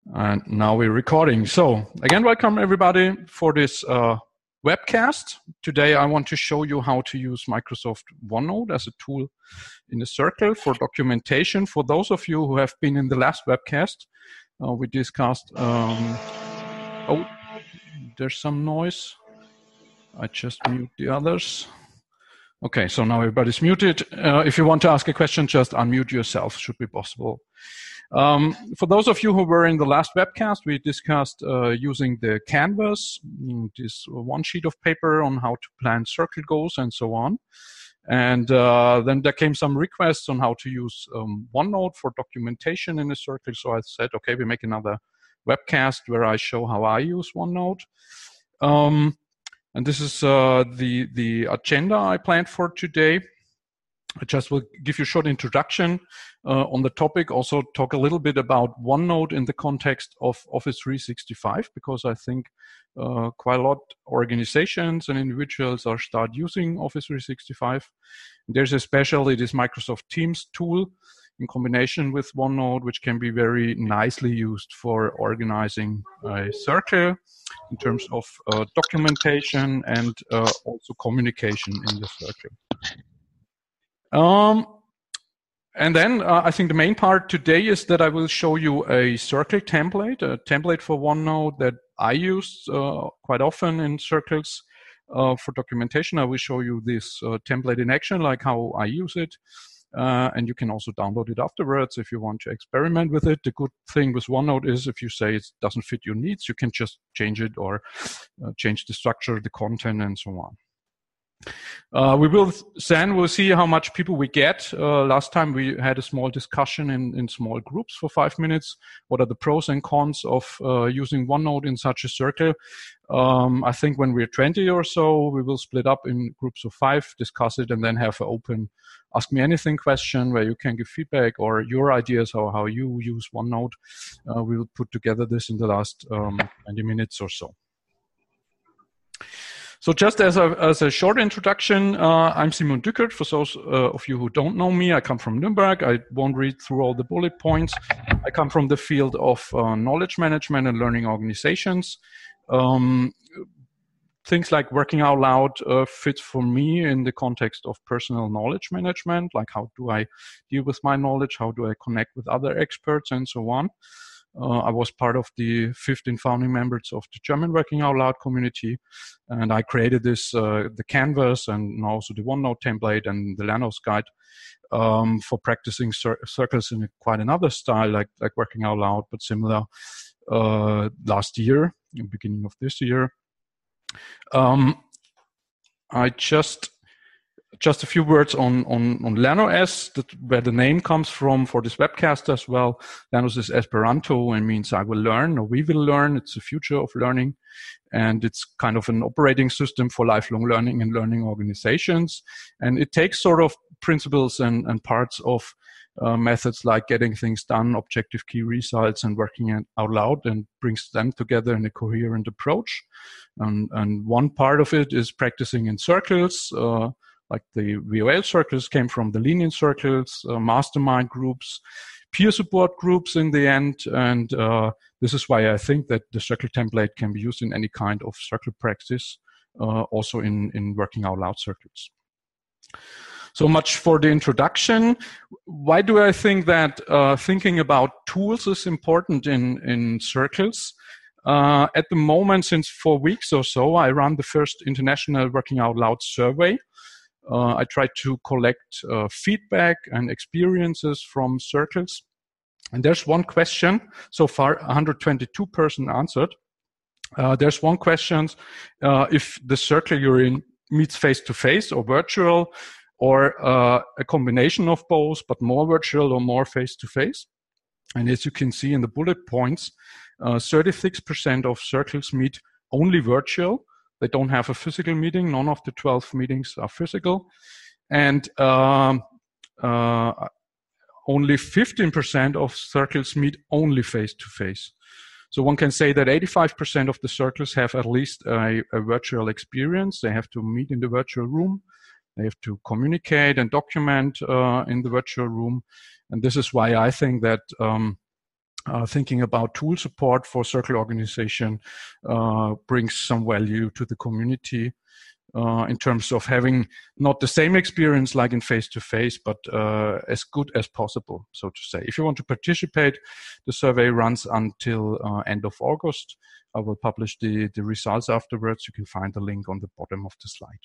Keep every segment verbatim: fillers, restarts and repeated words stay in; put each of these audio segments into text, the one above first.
And now we're recording. So again, welcome everybody for this uh, webcast. Today I want to show you how to use Microsoft OneNote as a tool in a circle for documentation. For those of you who have been in the last webcast, uh, we discussed, um, oh, there's some noise. I just mute the others. Okay, so now everybody's muted. Uh, if you want to ask a question, just unmute yourself, should be possible. Um, for those of you who were in the last webcast, we discussed uh, using the Canvas, this one sheet of paper on how to plan circle goals and so on. And uh, then there came some requests on how to use um, OneNote for documentation in a circle. So I said, okay, we make another webcast where I show how I use OneNote. Um, and this is uh, the, the agenda I planned for today. I just will give you a short introduction uh, on the topic, also talk a little bit about OneNote in the context of Office three sixty-five, because I think uh, quite a lot of organizations and individuals are start using Office three sixty-five. There's especially this Microsoft Teams tool in combination with OneNote, which can be very nicely used for organizing a circle in terms of uh, documentation and uh, also communication in the circle. Um, and then uh, I think the main part today is that I will show you a circle template, a template for OneNote that I use uh, quite often in circles uh, for documentation. I will show you this uh, template in action, like how I use it. Uh, and you can also download it afterwards if you want to experiment with it. The good thing with OneNote is if you say it doesn't fit your needs, you can just change it or uh, change the structure, the content, and so on. Uh, we will then we'll see how much people we get. Uh, last time we had a small discussion in, in small groups for five minutes. What are the pros and cons of uh, using OneNote in such a circle? Um, I think when we're twenty or so, we will split up in groups of five, discuss it, and then have an open Ask Me Anything question where you can give feedback or your ideas or how you use OneNote. Uh, we will put together this in the last um, twenty minutes or so. So just as a, as a short introduction, uh, I'm Simon Dückert. For those uh, of you who don't know me, I come from Nuremberg. I won't read through all the bullet points. I come from the field of uh, knowledge management and learning organizations. Um, things like working out loud uh, fits for me in the context of personal knowledge management, like how do I deal with my knowledge, how do I connect with other experts, and so on. Uh, I was part of the fifteen founding members of the German Working Out Loud community, and I created this, uh, the Canvas and also the OneNote template and the Lernos guide um, for practicing cir circles in a, quite another style, like, like Working Out Loud, but similar uh, last year, in the beginning of this year. Um, I just... Just a few words on, on, on Lernos, that, where the name comes from for this webcast as well. Lernos is Esperanto and means I will learn or we will learn. It's the future of learning. And it's kind of an operating system for lifelong learning and learning organizations. And it takes sort of principles and, and parts of uh, methods like getting things done, objective key results, and working out loud, and brings them together in a coherent approach. And, and one part of it is practicing in circles, uh, like the V O L circles came from the Lean-In circles, uh, mastermind groups, peer support groups in the end. And uh, this is why I think that the circle template can be used in any kind of circle practice, uh, also in, in working out loud circles. So much for the introduction. Why do I think that uh, thinking about tools is important in, in circles? Uh, at the moment, since four weeks or so, I run the first international Working Out Loud survey. Uh, I try to collect uh, feedback and experiences from circles. And there's one question, so far one hundred twenty-two persons answered. Uh, there's one question, uh, if the circle you're in meets face-to-face or virtual, or uh, a combination of both, but more virtual or more face-to-face. And as you can see in the bullet points, uh, thirty-six percent of circles meet only virtual. They don't have a physical meeting. None of the twelve meetings are physical. And um, uh, only fifteen percent of circles meet only face-to-face. So one can say that eighty-five percent of the circles have at least a, a virtual experience. They have to meet in the virtual room. They have to communicate and document uh, in the virtual room. And this is why I think that um, uh, thinking about tool support for circle organization uh, brings some value to the community. Uh, in terms of having not the same experience like in face-to-face, but uh, as good as possible, so to say. If you want to participate, the survey runs until uh, end of August. I will publish the, the results afterwards. You can find the link on the bottom of the slide.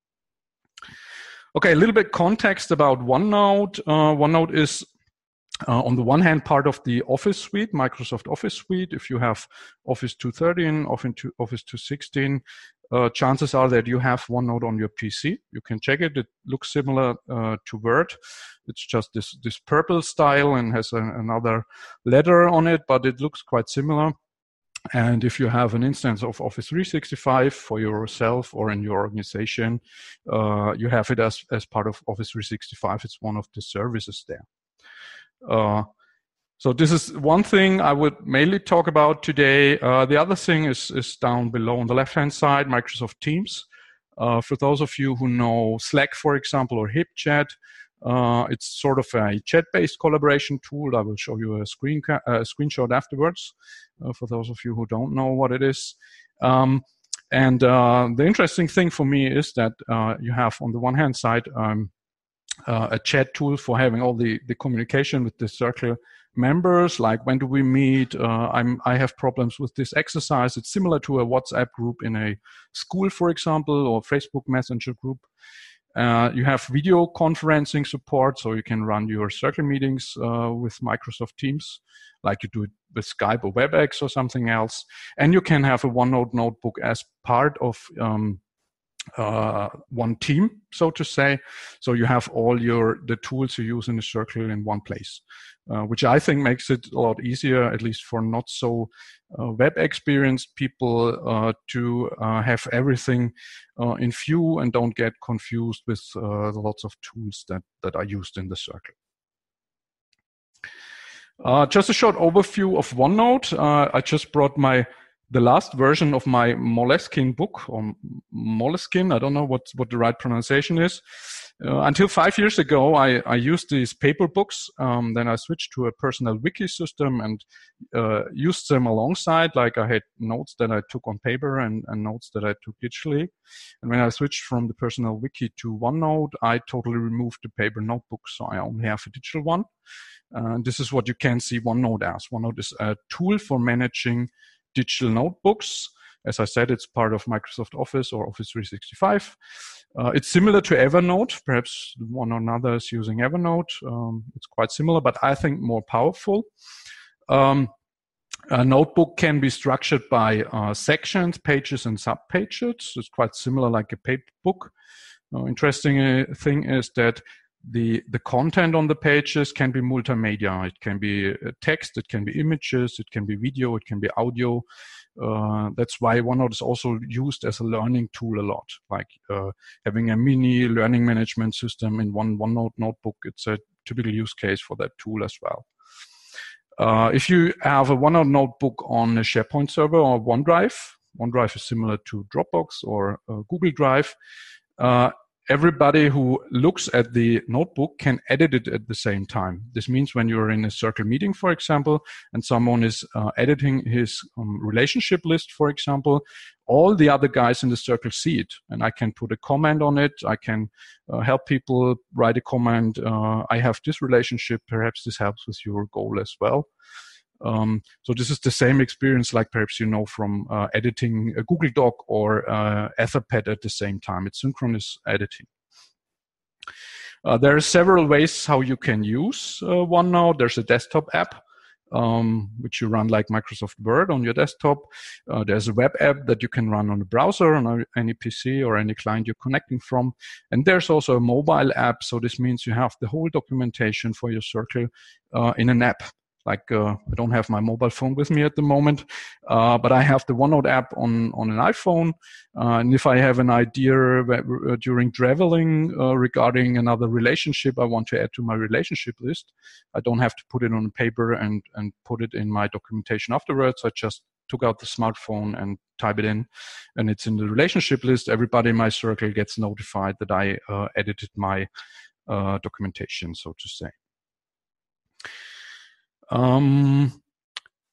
Okay, a little bit context about OneNote. Uh, OneNote is Uh, on the one hand, part of the Office suite, Microsoft Office suite. If you have Office two thirteen, Office two sixteen, uh, chances are that you have OneNote on your P C. You can check it. It looks similar uh, to Word. It's just this, this purple style and has a, another letter on it, but it looks quite similar. And if you have an instance of Office three sixty-five for yourself or in your organization, uh, you have it as, as part of Office three sixty-five. It's one of the services there. Uh, so this is one thing I would mainly talk about today. Uh, the other thing is, is down below on the left-hand side, Microsoft Teams. Uh, for those of you who know Slack, for example, or HipChat, uh, it's sort of a chat-based collaboration tool. I will show you a screen ca uh, screenshot afterwards, uh, for those of you who don't know what it is. Um, and uh, the interesting thing for me is that uh, you have, on the one hand side, um, Uh, a chat tool for having all the, the communication with the circle members, like when do we meet, uh, I'm, I have problems with this exercise. It's similar to a WhatsApp group in a school, for example, or Facebook Messenger group. Uh, you have video conferencing support, so you can run your circle meetings uh, with Microsoft Teams, like you do it with Skype or WebEx or something else. And you can have a OneNote notebook as part of um, Uh, one team, so to say. So you have all your the tools you use in the circle in one place, uh, which I think makes it a lot easier, at least for not so uh, web experienced people, uh, to uh, have everything uh, in view and don't get confused with uh, lots of tools that, that are used in the circle. Uh, just a short overview of OneNote. Uh, I just brought my the last version of my Moleskine book, or Moleskine, I don't know what, what the right pronunciation is. Uh, until five years ago, I, I used these paper books. Um, then I switched to a personal wiki system and uh, used them alongside. Like I had notes that I took on paper and, and notes that I took digitally. And when I switched from the personal wiki to OneNote, I totally removed the paper notebook. So I only have a digital one. Uh, this is what you can see OneNote as. OneNote is a tool for managing digital notebooks. As I said, it's part of Microsoft Office or Office three sixty-five. Uh, it's similar to Evernote. Perhaps one or another is using Evernote. Um, it's quite similar, but I think more powerful. Um, a notebook can be structured by uh, sections, pages, and subpages. It's quite similar like a paper book. Uh, interesting uh, thing is that The, the content on the pages can be multimedia. It can be text, it can be images, it can be video, it can be audio. Uh, that's why OneNote is also used as a learning tool a lot. Like uh, having a mini learning management system in one OneNote notebook, it's a typical use case for that tool as well. Uh, if you have a OneNote notebook on a SharePoint server or OneDrive, OneDrive is similar to Dropbox or uh, Google Drive, uh, everybody who looks at the notebook can edit it at the same time. This means when you're in a circle meeting, for example, and someone is uh, editing his um, relationship list, for example, all the other guys in the circle see it. And I can put a comment on it. I can uh, help people write a comment. Uh, I have this relationship. Perhaps this helps with your goal as well. Um, so this is the same experience like perhaps you know from uh, editing a Google Doc or uh, Etherpad at the same time. It's synchronous editing. Uh, there are several ways how you can use uh, OneNote. There's a desktop app, um, which you run like Microsoft Word on your desktop. Uh, there's a web app that you can run on a browser, on any P C or any client you're connecting from. And there's also a mobile app. So this means you have the whole documentation for your circle uh, in an app. Like uh, I don't have my mobile phone with me at the moment, uh, but I have the OneNote app on, on an iPhone. Uh, and if I have an idea uh, during traveling uh, regarding another relationship I want to add to my relationship list, I don't have to put it on paper and, and put it in my documentation afterwards. I just took out the smartphone and type it in, and it's in the relationship list. Everybody in my circle gets notified that I uh, edited my uh, documentation, so to say. Um,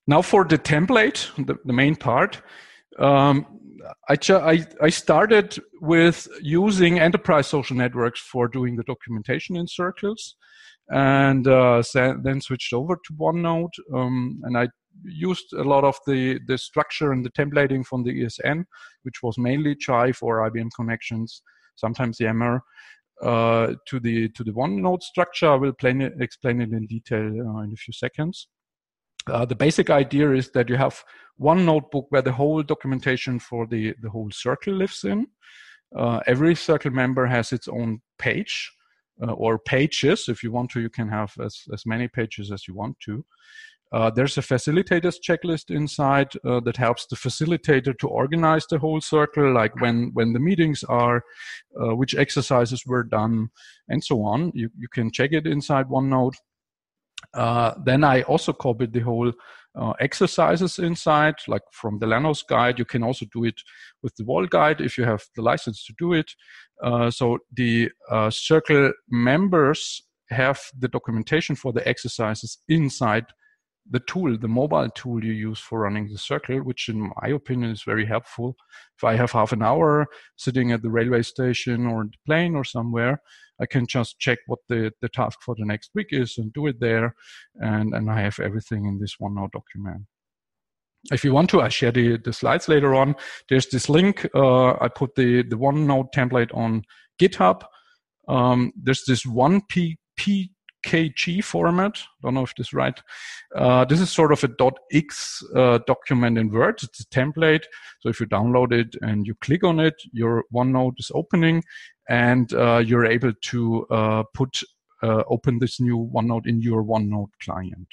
Now for the template, the, the main part. Um, I, I, I started with using enterprise social networks for doing the documentation in circles, and uh, then switched over to OneNote. Um, and I used a lot of the, the structure and the templating from the E S N, which was mainly Chive or I B M Connections, sometimes Yammer, uh, to the to the OneNote structure. I will plain it, explain it in detail uh, in a few seconds. Uh, the basic idea is that you have one notebook where the whole documentation for the, the whole circle lives in. Uh, every circle member has its own page uh, or pages. If you want to, you can have as, as many pages as you want to. Uh, there's a facilitator's checklist inside uh, that helps the facilitator to organize the whole circle, like when, when the meetings are, uh, which exercises were done, and so on. You, you can check it inside OneNote. Uh, then I also copied the whole uh, exercises inside, like from the Lanos guide. You can also do it with the Wall guide if you have the license to do it. Uh, so the uh, circle members have the documentation for the exercises inside the tool, the mobile tool you use for running the circle, which in my opinion is very helpful. If I have half an hour sitting at the railway station or the plane or somewhere, I can just check what the, the task for the next week is and do it there. And, and I have everything in this OneNote document. If you want to, I share the, the slides later on. There's this link. Uh, I put the, the OneNote template on GitHub. Um, there's this one P P K G format. Don't know if this is right. Uh, this is sort of a .x uh, document in Word. It's a template. So if you download it and you click on it, your OneNote is opening, and uh, you're able to uh, put uh, open this new OneNote in your OneNote client.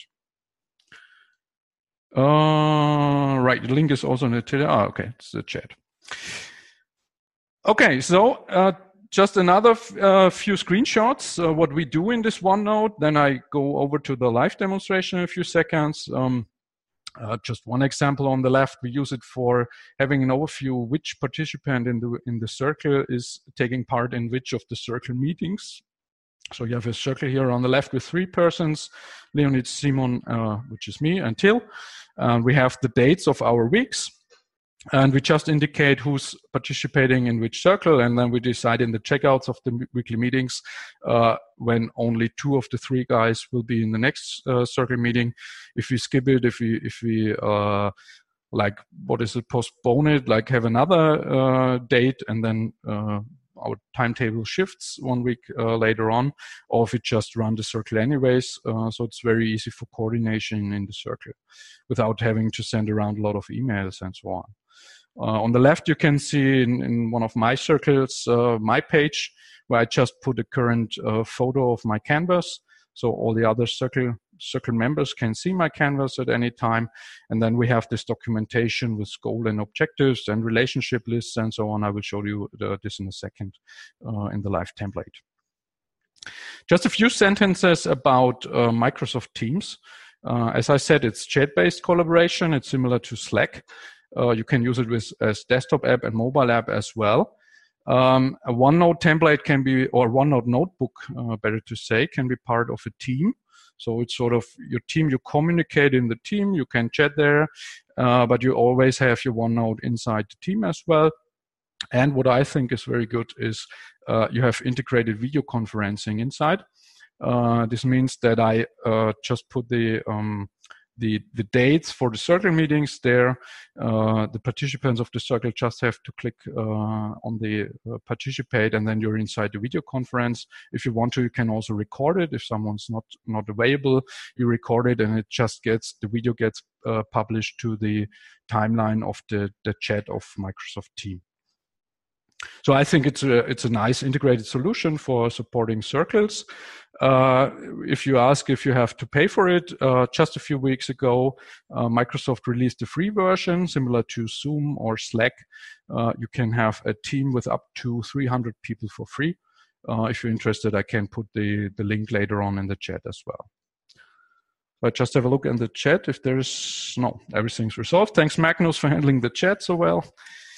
Uh, right, the link is also in the chat. Oh, okay, it's the chat. Okay, so uh, just another uh, few screenshots, uh, what we do in this OneNote. Then I go over to the live demonstration in a few seconds. Um, uh, just one example on the left, we use it for having an overview which participant in the, in the circle is taking part in which of the circle meetings. So you have a circle here on the left with three persons, Leonid, Simon, uh, which is me, and Till. Uh, we have the dates of our weeks. And we just indicate who's participating in which circle, and then we decide in the checkouts of the weekly meetings uh, when only two of the three guys will be in the next uh, circle meeting. If we skip it, if we if we uh, like what is it, postpone it, like have another uh, date, and then uh, our timetable shifts one week uh, later on, or if we just run the circle anyways. Uh, so it's very easy for coordination in the circle without having to send around a lot of emails and so on. Uh, on the left, you can see in, in one of my circles, uh, my page, where I just put a current uh, photo of my canvas. So all the other circle, circle members can see my canvas at any time. And then we have this documentation with goal and objectives and relationship lists and so on. I will show you the, this in a second uh, in the live template. Just a few sentences about uh, Microsoft Teams. Uh, as I said, it's chat-based collaboration. It's similar to Slack. Uh, you can use it with as desktop app and mobile app as well. Um, a OneNote template can be, or OneNote notebook, uh, better to say, can be part of a team. So it's sort of your team, you communicate in the team, you can chat there, uh, but you always have your OneNote inside the team as well. And what I think is very good is uh, you have integrated video conferencing inside. Uh, this means that I uh, just put the um, The, the dates for the circle meetings there. Uh, the participants of the circle just have to click uh, on the uh, participate, and then you're inside the video conference. If you want to, you can also record it. If someone's not, not available, you record it, and it just gets, the video gets uh, published to the timeline of the, the chat of Microsoft Teams. So I think it's a, it's a nice integrated solution for supporting circles. Uh, if you ask if you have to pay for it, uh, just a few weeks ago, uh, Microsoft released a free version similar to Zoom or Slack. Uh, you can have a team with up to three hundred people for free. Uh, if you're interested, I can put the, the link later on in the chat as well. But just have a look in the chat if there's, no, everything's resolved. Thanks, Magnus, for handling the chat so well.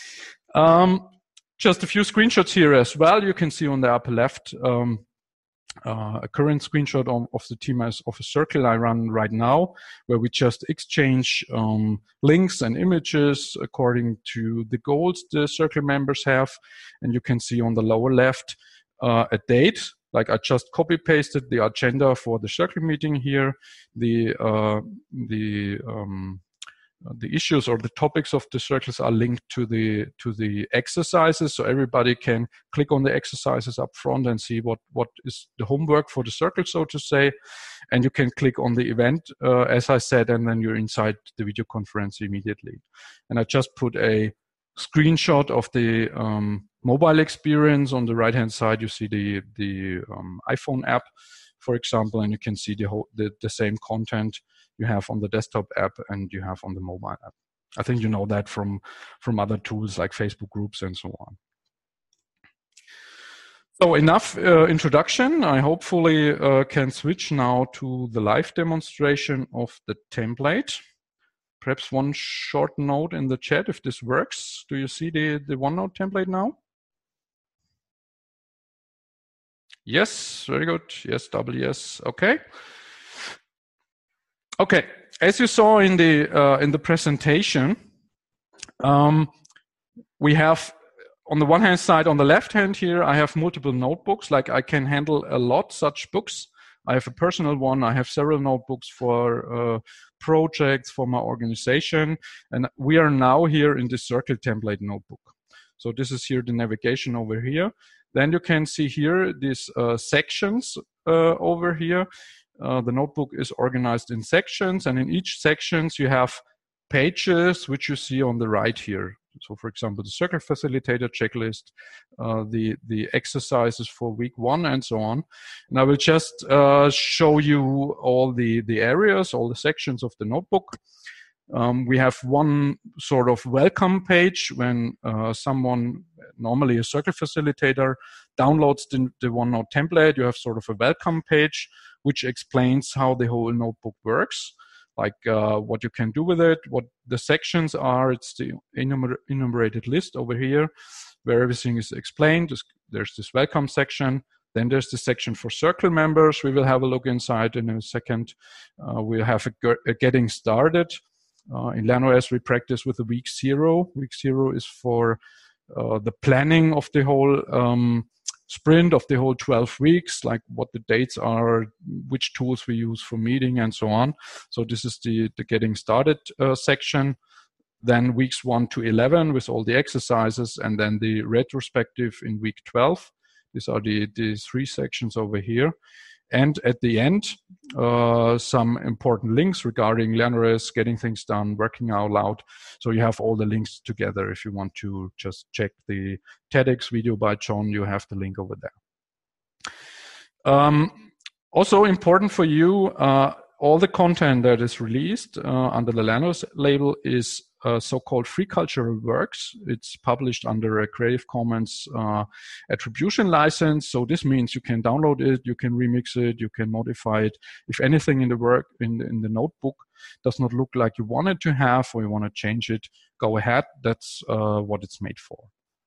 Um, Just a few screenshots here as well. You can see on the upper left, um, uh, a current screenshot of, of the team as of a circle I run right now, where we just exchange um, links and images according to the goals the circle members have. And you can see on the lower left uh, a date. Like I just copy pasted the agenda for the circle meeting here, the uh, the um, the issues or the topics of the circles are linked to the to the exercises, so everybody can click on the exercises up front and see what what is the homework for the circle, so to say. And you can click on the event, uh, as I said, and then you're inside the video conference immediately. And I just put a screenshot of the um, mobile experience. On the right hand side you see the the um, iPhone app, for example, and you can see the whole the, the same content you have on the desktop app and you have on the mobile app. I think you know that from from other tools like Facebook groups and so on. So enough uh, introduction. I hopefully uh, can switch now to the live demonstration of the template. Perhaps one short note in the chat if this works. Do you see the, the OneNote template now? Yes, very good. Yes, double yes. Okay. Okay. As you saw in the uh, in the presentation, um, we have on the one hand side, on the left hand here, I have multiple notebooks. Like I can handle a lot such books. I have a personal one. I have several notebooks for uh, projects for my organization, and we are now here in the Circle template notebook. So this is here the navigation over here. Then you can see here these uh, sections uh, over here. Uh, the notebook is organized in sections, and in each sections you have pages which you see on the right here. So for example, the Circle Facilitator checklist, uh, the, the exercises for week one and so on. And I will just uh, show you all the, the areas, all the sections of the notebook. Um, we have one sort of welcome page when uh, someone, normally a Circle Facilitator, downloads the, the OneNote template. You have sort of a welcome page which explains how the whole notebook works, like uh, what you can do with it, what the sections are. It's the enumer enumerated list over here where everything is explained. There's this welcome section. Then there's the section for Circle members. We will have a look inside in a second. Uh, we'll have a, a getting started. Uh, in LearnOS, we practice with the week zero. Week zero is for uh, the planning of the whole um, sprint of the whole twelve weeks, like what the dates are, which tools we use for meeting and so on. So this is the, the getting started uh, section. Then weeks one to eleven with all the exercises, and then the retrospective in week twelve. These are the, the three sections over here. And at the end, uh, some important links regarding LearnOS, getting things done, working out loud. So you have all the links together. If you want to just check the TEDx video by John, you have the link over there. Um, also important for you, uh, all the content that is released uh, under the LearnOS label is uh, so-called free cultural works. It's published under a Creative Commons uh, attribution license. So this means you can download it, you can remix it, you can modify it. If anything in the work in the, in the notebook does not look like you want it to have, or you want to change it, go ahead. That's uh, what it's made for.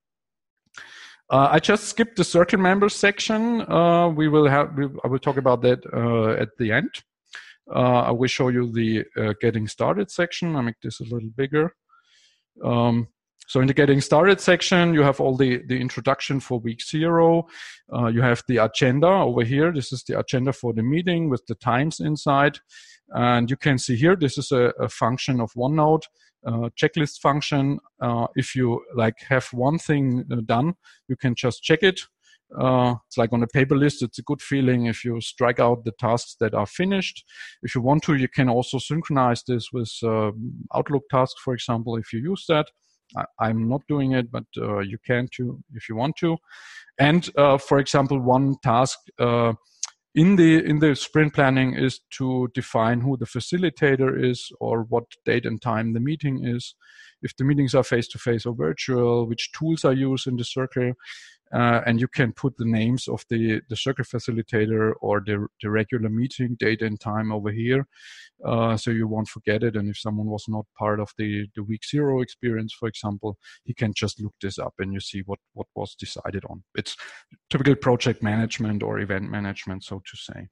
Uh, I just skipped the Circle members section. Uh, we will have. We, I will talk about that uh, at the end. Uh, I will show you the uh, getting started section. I make this a little bigger. Um, so in the getting started section, you have all the, the introduction for week zero. Uh, you have the agenda over here. This is the agenda for the meeting with the times inside. And you can see here, this is a, a function of OneNote, uh, checklist function. Uh, if you like have one thing uh, done, you can just check it. Uh, it's like on a paper list. It's a good feeling if you strike out the tasks that are finished. If you want to, you can also synchronize this with uh, Outlook tasks, for example, if you use that. I, I'm not doing it, but uh, you can too if you want to. And uh, for example, one task uh, in the in the sprint planning is to define who the facilitator is or what date and time the meeting is. If the meetings are face-to-face or virtual, which tools are used in the Circle. Uh, and you can put the names of the, the circle facilitator or the, the regular meeting date and time over here, uh, so you won't forget it. And if someone was not part of the, the week zero experience, for example, he can just look this up and you see what, what was decided on. It's typical project management or event management, so to say.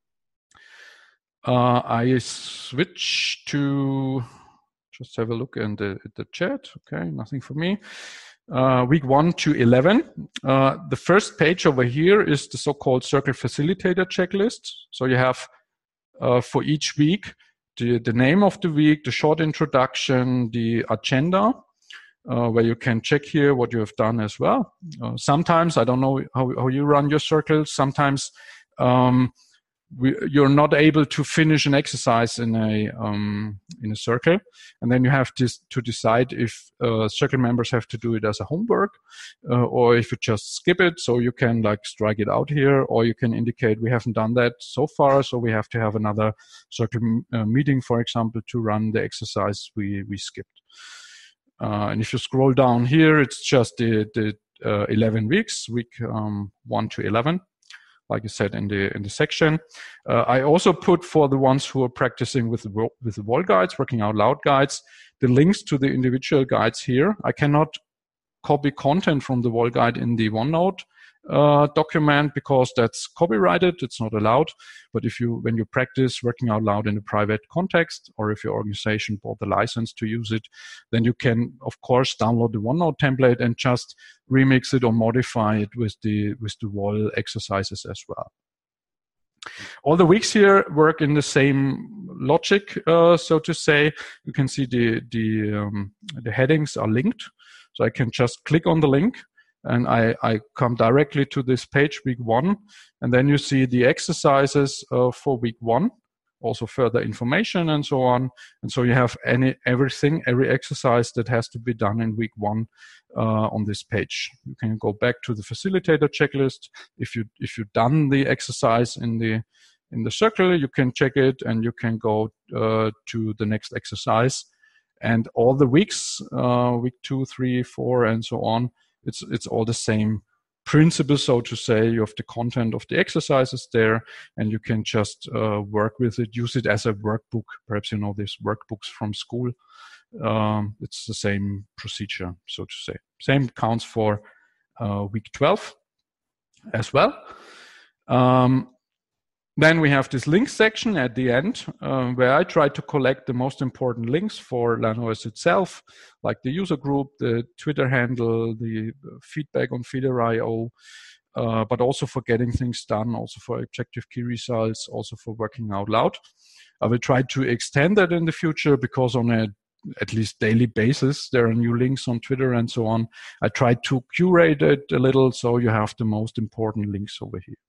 Uh, I switch to, just have a look in the, the chat. Okay, nothing for me. Uh, week one to eleven. Uh, the first page over here is the so-called Circle Facilitator checklist. So you have uh, for each week the, the name of the week, the short introduction, the agenda, uh, where you can check here what you have done as well. Uh, sometimes, I don't know how, how you run your circles, sometimes um, We, you're not able to finish an exercise in a um, in a circle, and then you have to to decide if uh, circle members have to do it as a homework, uh, or if you just skip it. So you can like strike it out here, or you can indicate we haven't done that so far, so we have to have another circle uh, meeting, for example, to run the exercise we we skipped. Uh, and if you scroll down here, it's just the the uh, eleven weeks, week um, one to eleven. Like I said in the in the section, uh, I also put for the ones who are practicing with the with the wall guides, working out loud guides, the links to the individual guides here. I cannot copy content from the wall guide in the OneNote uh, document because that's copyrighted. It's not allowed. But if you when you practice working out loud in a private context, or if your organization bought the license to use it, then you can of course download the OneNote template and just remix it or modify it with the with the wall exercises as well. All the weeks here work in the same logic, uh, so to say. You can see the the um, the headings are linked, so I can just click on the link and I, I come directly to this page, week one, and then you see the exercises uh, for week one, also further information and so on. And so you have any everything, every exercise that has to be done in week one uh, on this page. You can go back to the facilitator checklist. If you if you've done the exercise in the in the circle, you can check it and you can go uh, to the next exercise. And all the weeks, uh, week two, three, four, and so on, it's it's all the same principle, so to say. You have the content of the exercises there, and you can just uh, work with it, use it as a workbook. Perhaps you know these workbooks from school. Um, it's the same procedure, so to say. Same counts for uh, week twelve as well. Um, Then we have this link section at the end, uh, where I try to collect the most important links for LearnOS itself, like the user group, the Twitter handle, the feedback on Feeder dot i o, uh, but also for getting things done, also for objective key results, also for working out loud. I will try to extend that in the future because on a at least daily basis, there are new links on Twitter and so on. I try to curate it a little so you have the most important links over here.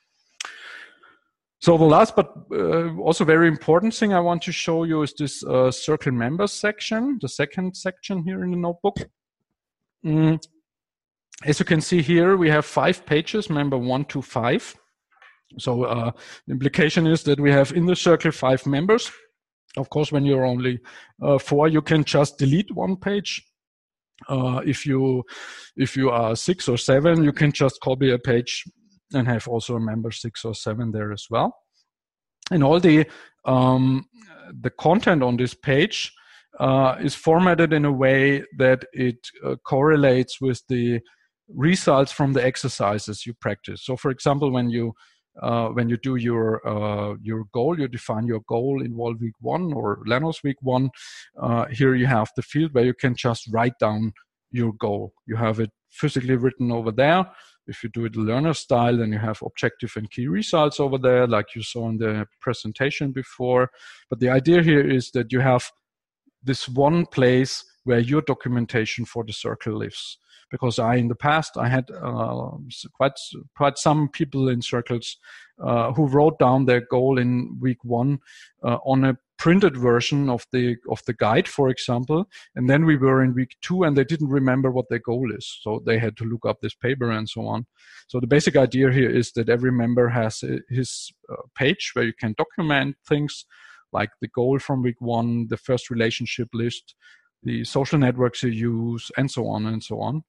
So the last but uh, also very important thing I want to show you is this uh, Circle Members section, the second section here in the notebook. Mm. As you can see here, we have five pages, member one to five. So uh, the implication is that we have in the circle five members. Of course, when you're only uh, four, you can just delete one page. Uh, if you if you are six or seven, you can just copy a page and have also a member six or seven there as well. And all the um, the content on this page uh, is formatted in a way that it uh, correlates with the results from the exercises you practice. So, for example, when you uh, when you do your uh, your goal, you define your goal in Wall Week One or LearnOS Week One. Uh, here you have the field where you can just write down your goal. You have it physically written over there. If you do it learner style, then you have objective and key results over there, like you saw in the presentation before. But the idea here is that you have this one place where your documentation for the circle lives. Because I, in the past, I had uh, quite quite some people in circles uh, who wrote down their goal in week one uh, on a printed version of the of the guide, for example, and then we were in week two and they didn't remember what their goal is, so they had to look up this paper and so on. So the basic idea here is that every member has his uh, page where you can document things like the goal from week one, the first relationship list, the social networks you use, and so on and so on.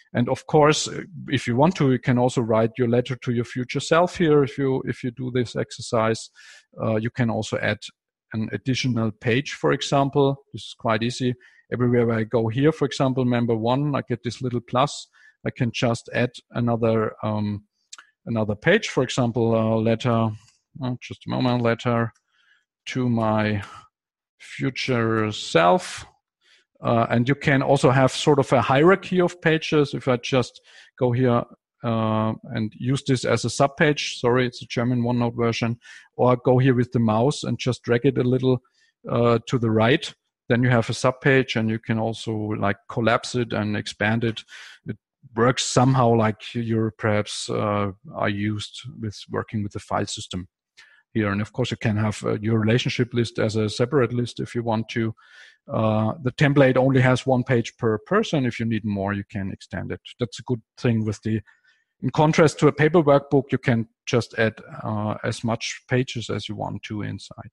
And of course, if you want to, you can also write your letter to your future self here. If you if you do this exercise, uh, you can also add an additional page, for example. This is quite easy. Everywhere I go here, for example, member one, I get this little plus. I can just add another um, another page, for example, a letter, oh, just a moment, letter to my future self. Uh, and you can also have sort of a hierarchy of pages. If I just go here uh, and use this as a subpage, sorry, it's a German OneNote version, or go here with the mouse and just drag it a little uh, to the right, then you have a subpage, and you can also like collapse it and expand it. It works somehow like you're perhaps uh, are used with working with the file system here. And of course, you can have uh, your relationship list as a separate list if you want to. Uh, the template only has one page per person. If you need more, you can extend it. That's a good thing with the, in contrast to a paper workbook, you can just add uh, as much pages as you want to inside.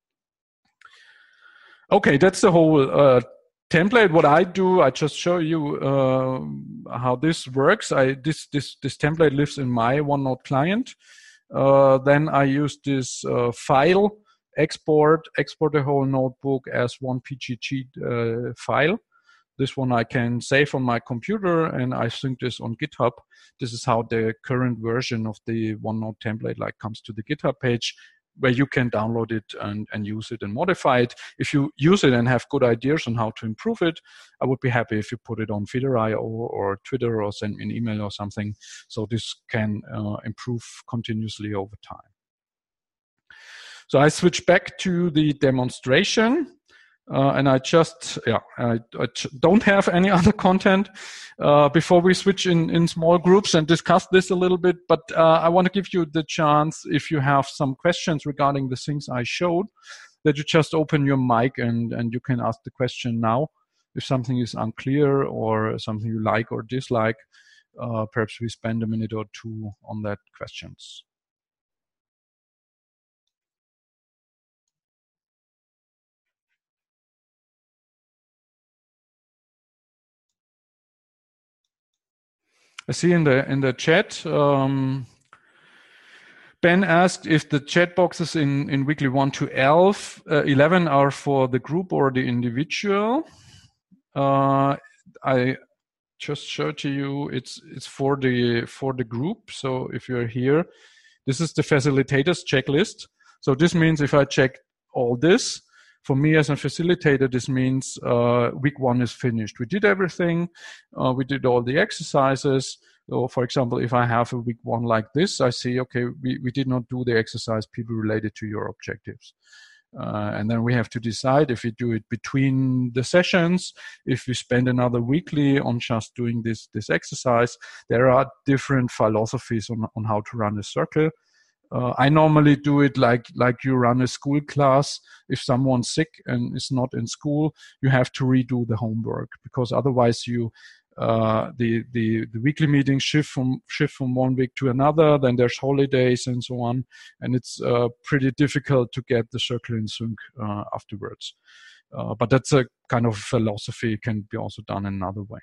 Okay, that's the whole uh, template. What I do, I just show you uh, how this works. I this this this template lives in my OneNote client. Uh, then I use this uh, file export, export the whole notebook as one P G G uh, file. This one I can save on my computer, and I sync this on GitHub. This is how the current version of the OneNote template like comes to the GitHub page, where you can download it and, and use it and modify it. If you use it and have good ideas on how to improve it, I would be happy if you put it on Feeder dot I O or Twitter or send me an email or something. So this can uh, improve continuously over time. So I switch back to the demonstration. Uh, and I just, yeah, I, I don't have any other content uh, before we switch in, in small groups and discuss this a little bit. But uh, I want to give you the chance, if you have some questions regarding the things I showed, that you just open your mic and, and you can ask the question now. If something is unclear or something you like or dislike, uh, perhaps we spend a minute or two on that questions. I see in the in the chat, um, Ben asked if the chat boxes in, in weekly one to eleven are for the group or the individual. Uh, I just showed to you it's it's for the for the group. So if you're here, this is the facilitators checklist. So this means if I check all this, for me as a facilitator, this means uh, week one is finished. We did everything. Uh, we did all the exercises. So for example, if I have a week one like this, I see, okay, we, we did not do the exercise people related to your objectives. Uh, and then we have to decide if we do it between the sessions, if we spend another weekly on just doing this, this exercise. There are different philosophies on, on how to run a circle. Uh, I normally do it like like you run a school class. If someone's sick and is not in school, you have to redo the homework, because otherwise you uh, the the the weekly meetings shift from shift from one week to another. Then there's holidays and so on, and it's uh, pretty difficult to get the circle in sync uh, afterwards. Uh, but that's a kind of philosophy. It can be also done another way.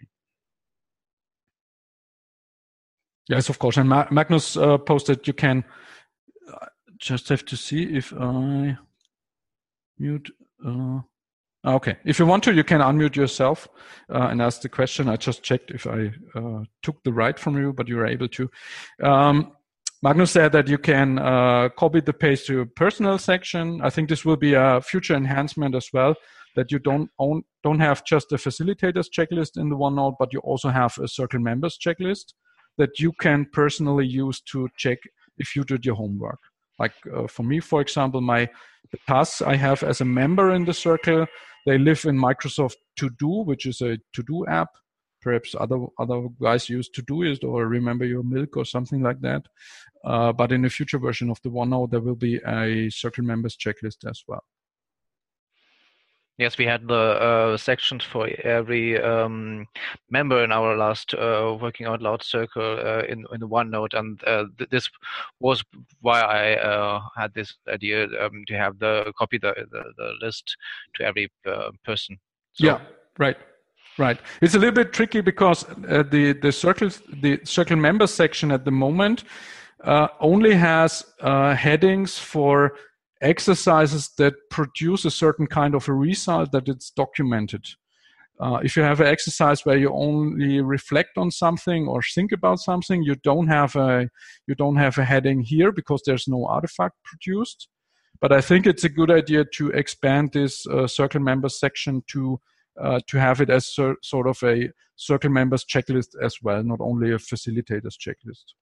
Yes, of course. And Ma Magnus uh, posted you can. Just have to see if I mute. Uh, okay, if you want to, you can unmute yourself uh, and ask the question. I just checked if I uh, took the right from you, but you were able to. Um, Magnus said that you can uh, copy the paste to your personal section. I think this will be a future enhancement as well, that you don't own, don't have just a facilitators checklist in the OneNote, but you also have a circle members checklist that you can personally use to check if you did your homework. Like uh, for me, for example, my the tasks I have as a member in the circle, they live in Microsoft To Do, which is a to-do app. Perhaps other other guys use Todoist or Remember Your Milk or something like that. Uh, but in a future version of the OneNote, there will be a circle members checklist as well. Yes, we had the uh, sections for every um, member in our last uh, Working Out Loud circle uh, in, in the OneNote, and uh, th this was why I uh, had this idea um, to have the copy the, the, the list to every uh, person. So, yeah, right. Right. It's a little bit tricky because uh, the the circles the circle members section at the moment uh, only has uh, headings for exercises that produce a certain kind of a result that it's documented. Uh, if you have an exercise where you only reflect on something or think about something, you don't have a you don't have a heading here because there's no artifact produced. But I think it's a good idea to expand this uh, circle members section to uh, to have it as so, sort of a circle members checklist as well, not only a facilitator's checklist.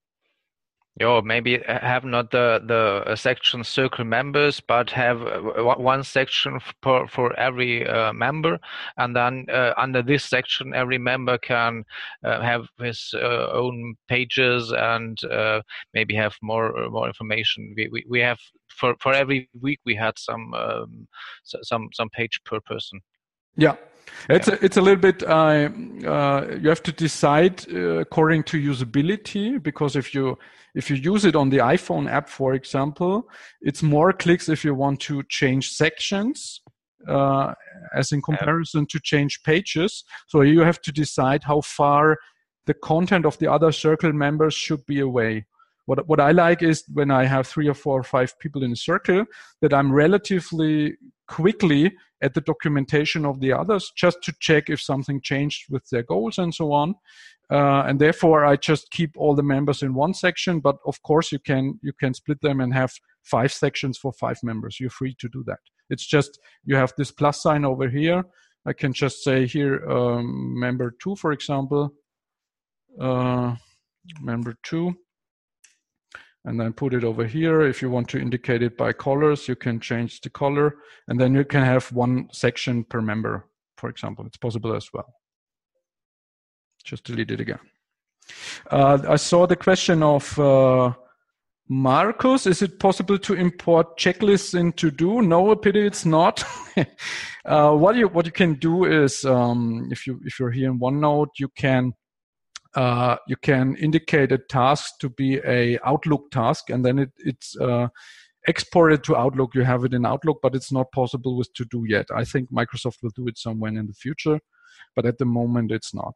Or maybe have not the the section circle members, but have one section for for every uh, member, and then uh, under this section, every member can uh, have his uh, own pages and uh, maybe have more more information. We we, we have for for every week we had some um, some some page per person. Yeah. It's, yeah. a, it's a little bit, uh, uh, you have to decide uh, according to usability, because if you if you use it on the iPhone app, for example, it's more clicks if you want to change sections uh, as in comparison yeah. to change pages. So you have to decide how far the content of the other circle members should be away. What, what I like is when I have three or four or five people in a circle, that I'm relatively quickly at the documentation of the others just to check if something changed with their goals and so on. Uh, and therefore, I just keep all the members in one section. But of course, you can you can split them and have five sections for five members. You're free to do that. It's just you have this plus sign over here. I can just say here, um, member two, for example, uh, member two. And then put it over here. If you want to indicate it by colors, you can change the color. And then you can have one section per member, for example. It's possible as well. Just delete it again. Uh, I saw the question of uh, Marcus. Is it possible to import checklists in To-Do? No, a pity it's not. uh, what you what you can do is, um, if you if you're here in OneNote, you can Uh, you can indicate a task to be a Outlook task, and then it, it's uh, exported to Outlook. You have it in Outlook, but it's not possible with To-Do yet. I think Microsoft will do it somewhere in the future, but at the moment it's not.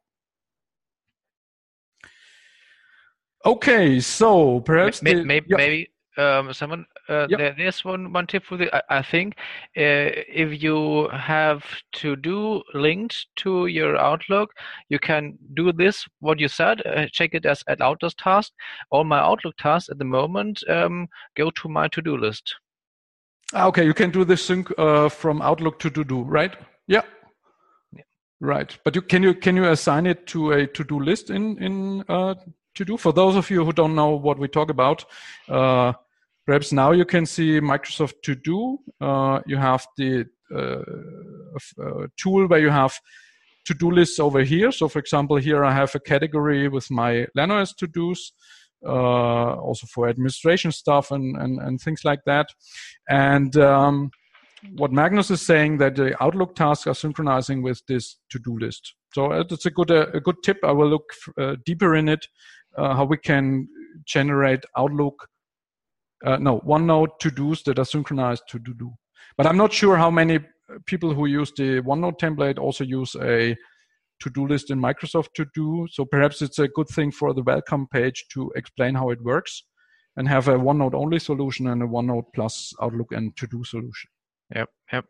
Okay, so perhaps maybe the, maybe, yeah. maybe um, someone uh, yep. there, there's one one tip for the. I, I think uh, if you have To-Do linked to your Outlook, you can do this. What you said, uh, check it as an Outlook task. All my Outlook tasks at the moment um, go to my To-Do list. Okay, you can do this sync uh, from Outlook to To-Do, right? Yeah. yeah. Right, but you can you can you assign it to a To-Do list in in uh, To-Do? For those of you who don't know what we talk about, uh, perhaps now you can see Microsoft To-Do. Uh, you have the uh, uh, tool where you have To-Do lists over here. So for example, here I have a category with my LanOS To-Dos, uh, also for administration stuff and, and, and things like that. And um, what Magnus is saying, that the Outlook tasks are synchronizing with this To-Do list. So it's a good, uh, a good tip. I will look uh, deeper in it, uh, how we can generate Outlook Uh, no, OneNote To-Dos that are synchronized to To-Do. But I'm not sure how many people who use the OneNote template also use a To-Do list in Microsoft To-Do. So perhaps it's a good thing for the welcome page to explain how it works and have a OneNote only solution and a OneNote plus Outlook and To-Do solution. Yep, yep.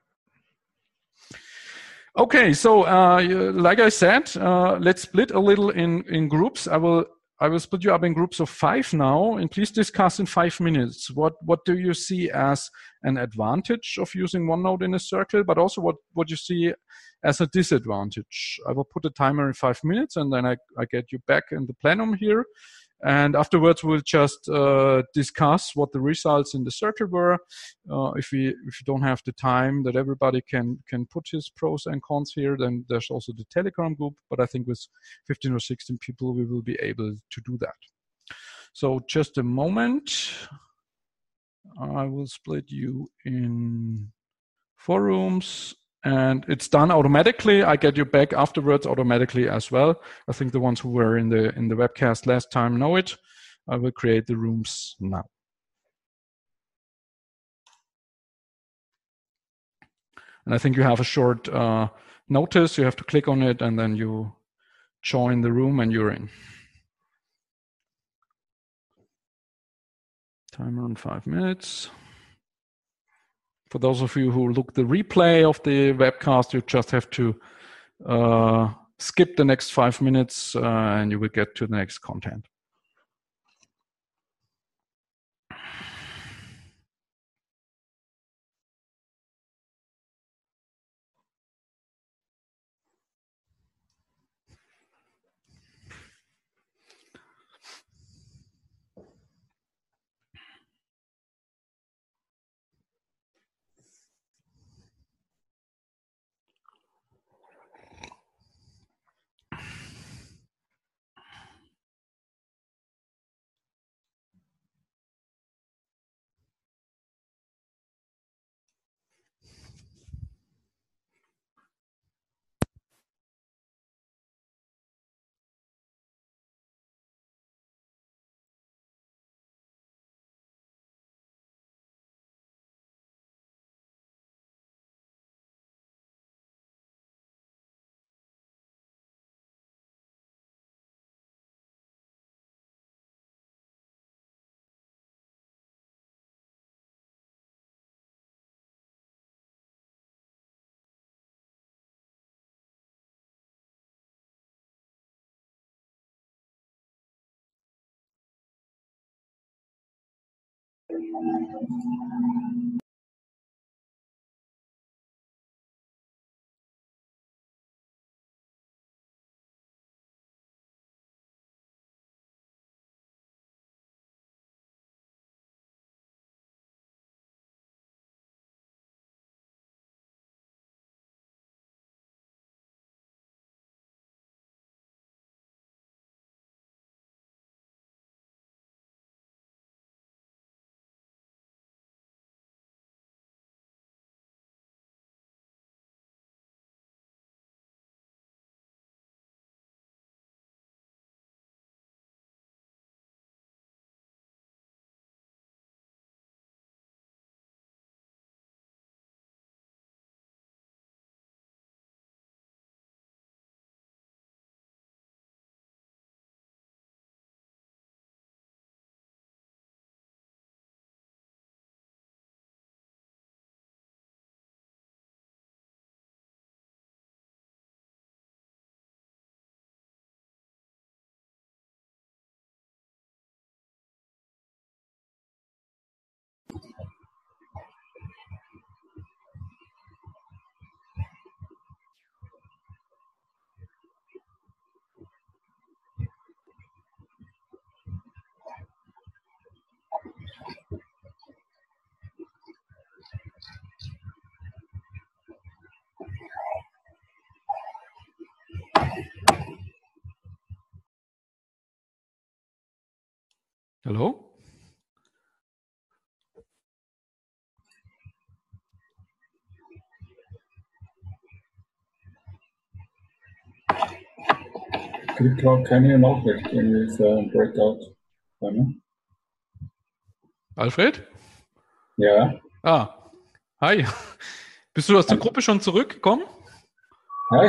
Okay, so uh, like I said, uh, let's split a little in, in groups. I will I will split you up in groups of five now, and please discuss in five minutes. What what do you see as an advantage of using OneNote in a circle, but also what, what you see as a disadvantage? I will put a timer in five minutes, and then I, I get you back in the plenum here. And afterwards, we'll just uh, discuss what the results in the circle were. Uh, if we if you don't have the time that everybody can can put his pros and cons here, then there's also the Telegram group. But I think with fifteen or sixteen people, we will be able to do that. So just a moment. I will split you in four rooms. And it's done automatically. I get you back afterwards automatically as well. I think the ones who were in the in the webcast last time know it. I will create the rooms now. And I think you have a short uh, notice. You have to click on it, and then you join the room, and you're in. Timer on five minutes. For those of you who look the replay of the webcast, you just have to uh, skip the next five minutes, uh, and you will get to the next content. Hello? Krieg gerade keine Nachricht irgendwie für ein Breakout. Ne? Alfred? Ja. Ah, hi. Bist du aus der Gruppe schon zurückgekommen? Hi.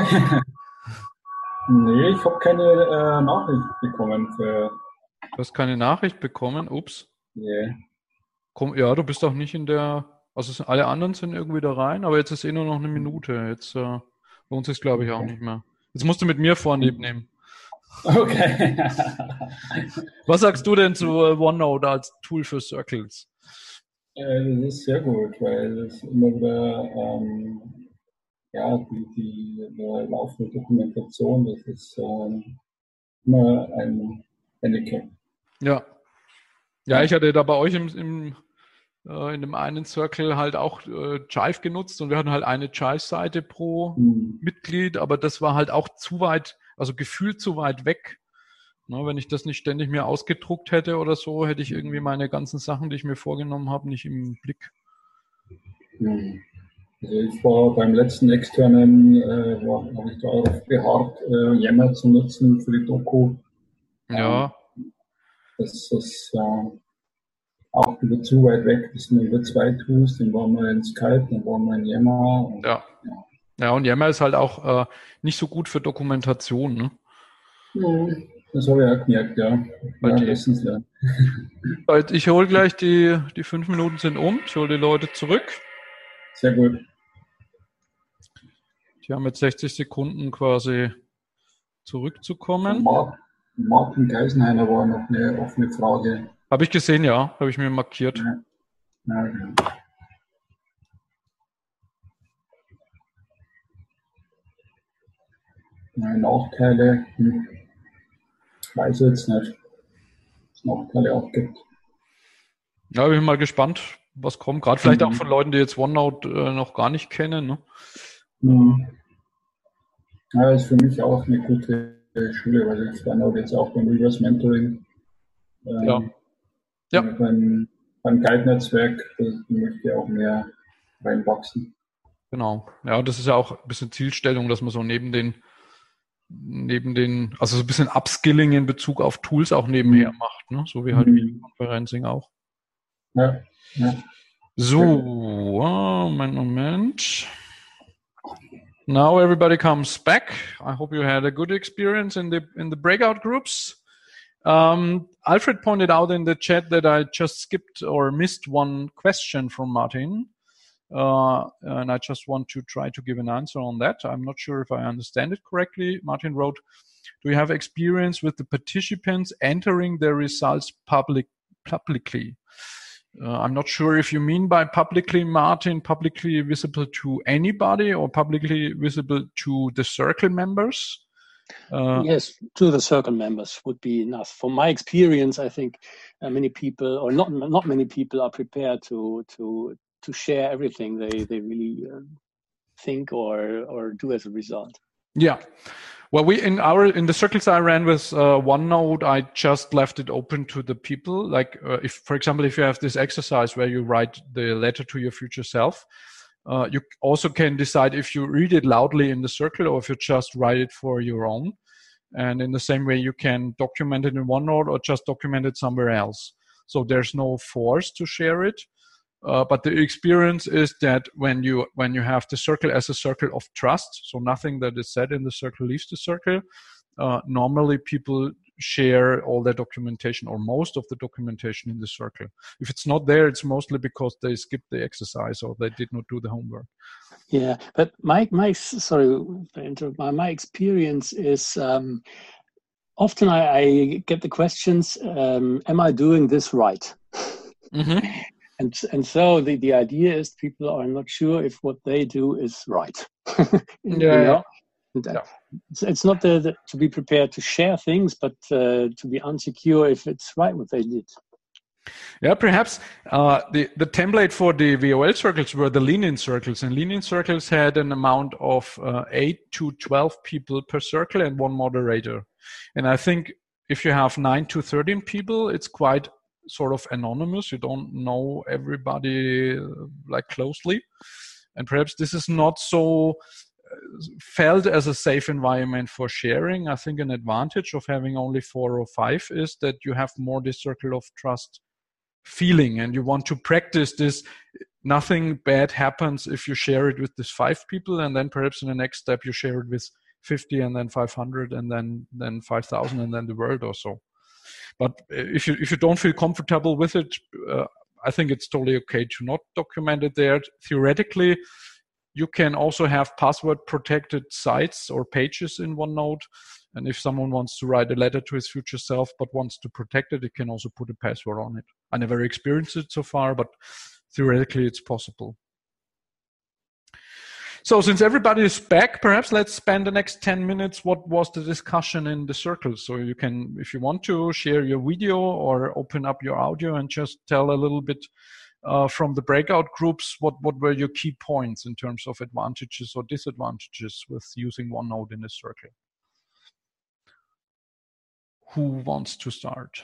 Nee, ich habe keine äh, Nachricht bekommen für. Du hast keine Nachricht bekommen? Ups. Yeah. Komm, ja, du bist doch nicht in der. Also alle anderen sind irgendwie da rein, aber jetzt ist eh nur noch eine Minute. Jetzt äh, lohnt es, glaube ich, auch nicht mehr. Jetzt musst du mit mir Vorlieb nehmen. Okay. Was sagst du denn zu äh, OneNote als Tool für Circles? Äh, das ist sehr gut, weil es immer wieder ähm, ja, die, die, die laufende Dokumentation, das ist ähm, immer ein, eine Ecke. Ja. Ja, ich hatte da bei euch im, im, äh, in dem einen Circle halt auch äh, Jive genutzt und wir hatten halt eine Jive-Seite pro Hm. Mitglied, aber das war halt auch zu weit, also gefühlt zu weit weg. Na, wenn ich das nicht ständig mir ausgedruckt hätte oder so, hätte ich irgendwie meine ganzen Sachen, die ich mir vorgenommen habe, nicht im Blick. Hm. Also ich war beim letzten externen, äh, habe ich darauf beharrt, äh, Yammer zu nutzen für die Doku. Ja. Ähm, das ist, äh, auch wieder zu weit weg. Das sind über zwei Tools, dann waren wir in Skype, dann waren wir in Yammer. Und, ja. ja. Ja, und Yammer ist halt auch äh, nicht so gut für Dokumentation, ne? Mhm. Das habe ich auch gemerkt, ja. Ja, die, Lessons lernen. Ich hole gleich die, die fünf Minuten sind um, ich hole die Leute zurück. Sehr gut. Die haben jetzt sechzig Sekunden quasi zurückzukommen. Mark, Martin Geisenheiner war noch eine offene Frage. Habe ich gesehen, ja, habe ich mir markiert. Ja. Ja, ja. Ja, Nachteile, hm. weiß ich jetzt nicht, was es Nachteile auch gibt. Ja, bin mal gespannt, was kommt. Gerade vielleicht mhm. auch von Leuten, die jetzt OneNote äh, noch gar nicht kennen. Ne? Mhm. Ja, ist für mich auch eine gute Schule, weil ich OneNote jetzt auch beim Reverse Mentoring, ähm, ja. Ja. beim, beim Guide-Netzwerk, da möchte ich auch mehr reinwachsen. Genau. Ja, das ist ja auch ein bisschen Zielstellung, dass man so neben den neben den, also so ein bisschen Upskilling in Bezug auf Tools auch nebenher mhm. macht, ne? So wie halt mhm. Videoconferencing auch. Ja, ja. So, oh, Moment, Moment. Now everybody comes back. I hope you had a good experience in the in the breakout groups. Um, Alfred pointed out in the chat that I just skipped or missed one question from Martin. Uh, and I just want to try to give an answer on that. I'm not sure if I understand it correctly. Martin wrote, do you have experience with the participants entering their results public, publicly? Uh, I'm not sure if you mean by publicly, Martin, publicly visible to anybody or publicly visible to the circle members? Uh, yes, to the circle members would be enough. From my experience, I think uh, many people, or not not many people, are prepared to to to share everything they they really uh, think or or do as a result. Yeah. Well, we in our in the circles I ran with uh, OneNote, I just left it open to the people. Like, uh, if, for example, if you have this exercise where you write the letter to your future self, uh, you also can decide if you read it loudly in the circle or if you just write it for your own. And in the same way, you can document it in OneNote or just document it somewhere else. So there's no force to share it. Uh, but the experience is that when you when you have the circle as a circle of trust, so nothing that is said in the circle leaves the circle, uh, normally people share all their documentation or most of the documentation in the circle. If it's not there, it's mostly because they skipped the exercise or they did not do the homework. Yeah, but my my sorry, my my experience is um, often I, I get the questions, um, "Am I doing this right?" Mm-hmm. And and so the, the idea is people are not sure if what they do is right. you yeah. know? And, uh, yeah. It's, it's not the, the, to be prepared to share things, but uh, to be unsecure if it's right what they did. Yeah, perhaps uh, the, the template for the V O L circles were the lean-in circles, and lean-in circles had an amount of uh, eight to twelve people per circle and one moderator. And I think if you have nine to thirteen people, it's quite sort of anonymous. You don't know everybody uh, like closely. And perhaps this is not so uh, felt as a safe environment for sharing. I think an advantage of having only four or five is that you have more this circle of trust feeling and you want to practice this. Nothing bad happens if you share it with these five people and then perhaps in the next step you share it with fifty and then five hundred and then, then five thousand and then the world or so. But if you if you don't feel comfortable with it, uh, I think it's totally okay to not document it there. Theoretically, you can also have password-protected sites or pages in OneNote. And if someone wants to write a letter to his future self but wants to protect it, it can also put a password on it. I never experienced it so far, but theoretically it's possible. So since everybody is back, perhaps let's spend the next ten minutes. What was the discussion in the circle? So you can, if you want to, share your video or open up your audio and just tell a little bit uh, from the breakout groups, what, what were your key points in terms of advantages or disadvantages with using OneNote in a circle? Who wants to start?